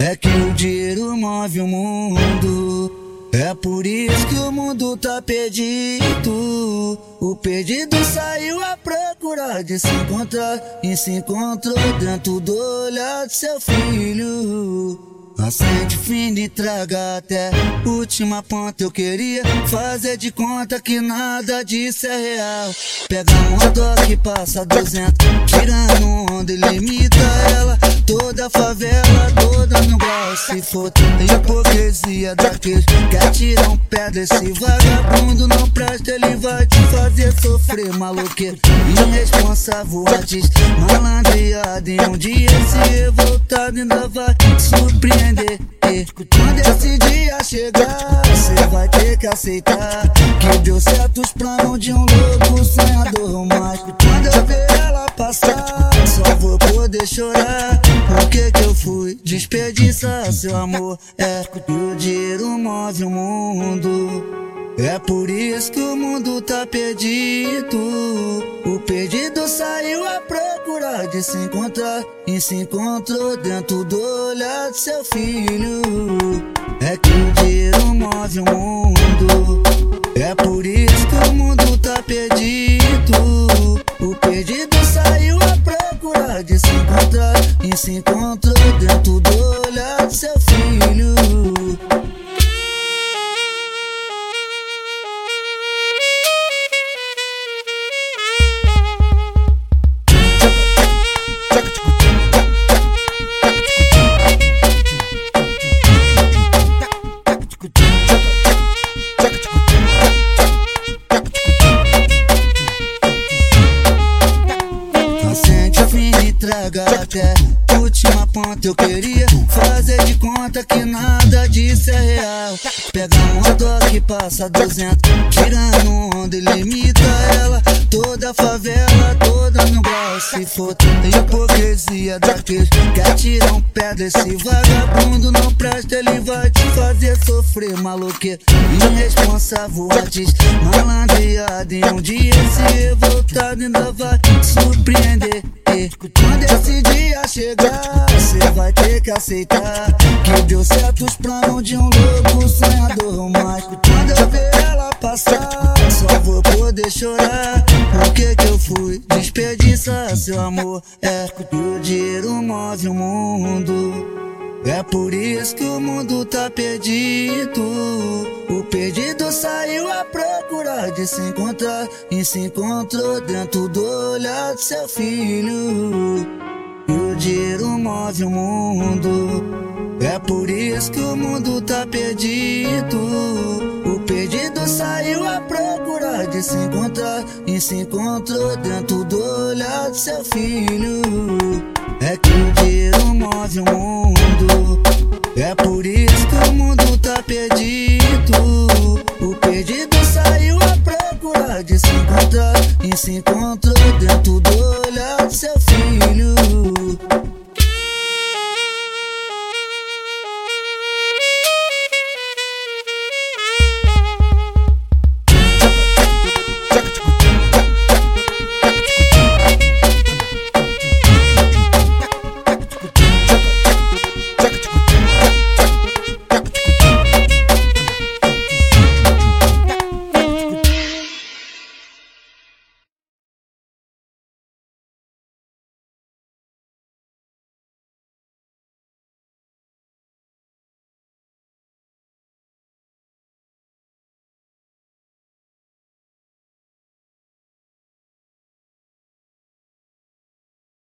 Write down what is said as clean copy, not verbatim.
É que o dinheiro move o mundo. É por isso que o mundo tá perdido. O perdido saiu à procura de se encontrar e se encontrou dentro do olhar de seu filho. Acende fim e traga até última ponta. Eu queria fazer de conta que nada disso é real. Pega uma moto que passa 200, tirando onda e limita ela. Toda a favela, toda no grau. Se for tanta hipocrisia daqueles que atiram pedra, esse vagabundo não presta, ele vai te fazer sofrer. Maloqueiro, irresponsável, artista, malandreado. E um dia esse revoltado ainda vai surpreender. Quando esse dia chegar, cê vai ter que aceitar que deu certo os planos de um louco sonhador. Mas quando eu ver ela passar, só vou poder chorar. Por que eu fui desperdiçar seu amor? É que o dinheiro move o mundo. É por isso que o mundo tá perdido. O perdido saiu à procura de se encontrar e se encontrou dentro do olhar de seu filho. É que o dinheiro move o mundo. É por isso que o mundo tá perdido. O perdido saiu à procura de se encontrar e se encontrou dentro do olhar de seu filho. Traga até última ponta. Eu queria fazer de conta que nada disso é real. Pega uma moto que passa 200, tirando onda e limita ela. Toda a favela, toda no grau. Se for tanta hipocrisia daqueles que atiram pedra, esse vagabundo não presta, ele vai te fazer sofrer. Maloqueiro, irresponsável, artista, malandreado. E um dia esse revoltado ainda vai surpreender. Quando esse dia chegar, cê vai ter que aceitar que deu certo os planos de um louco sonhador. Mas quando eu ver ela passar, só vou poder chorar. Por que eu fui desperdiçar seu amor? É que o dinheiro move o mundo. É por isso que o mundo tá perdido. O perdido saiu à procura de se encontrar e se encontrou dentro do olhar de seu filho. E o dinheiro move o mundo. É por isso que o mundo tá perdido. O perdido saiu à procura de se encontrar e se encontrou dentro do olhar de seu filho.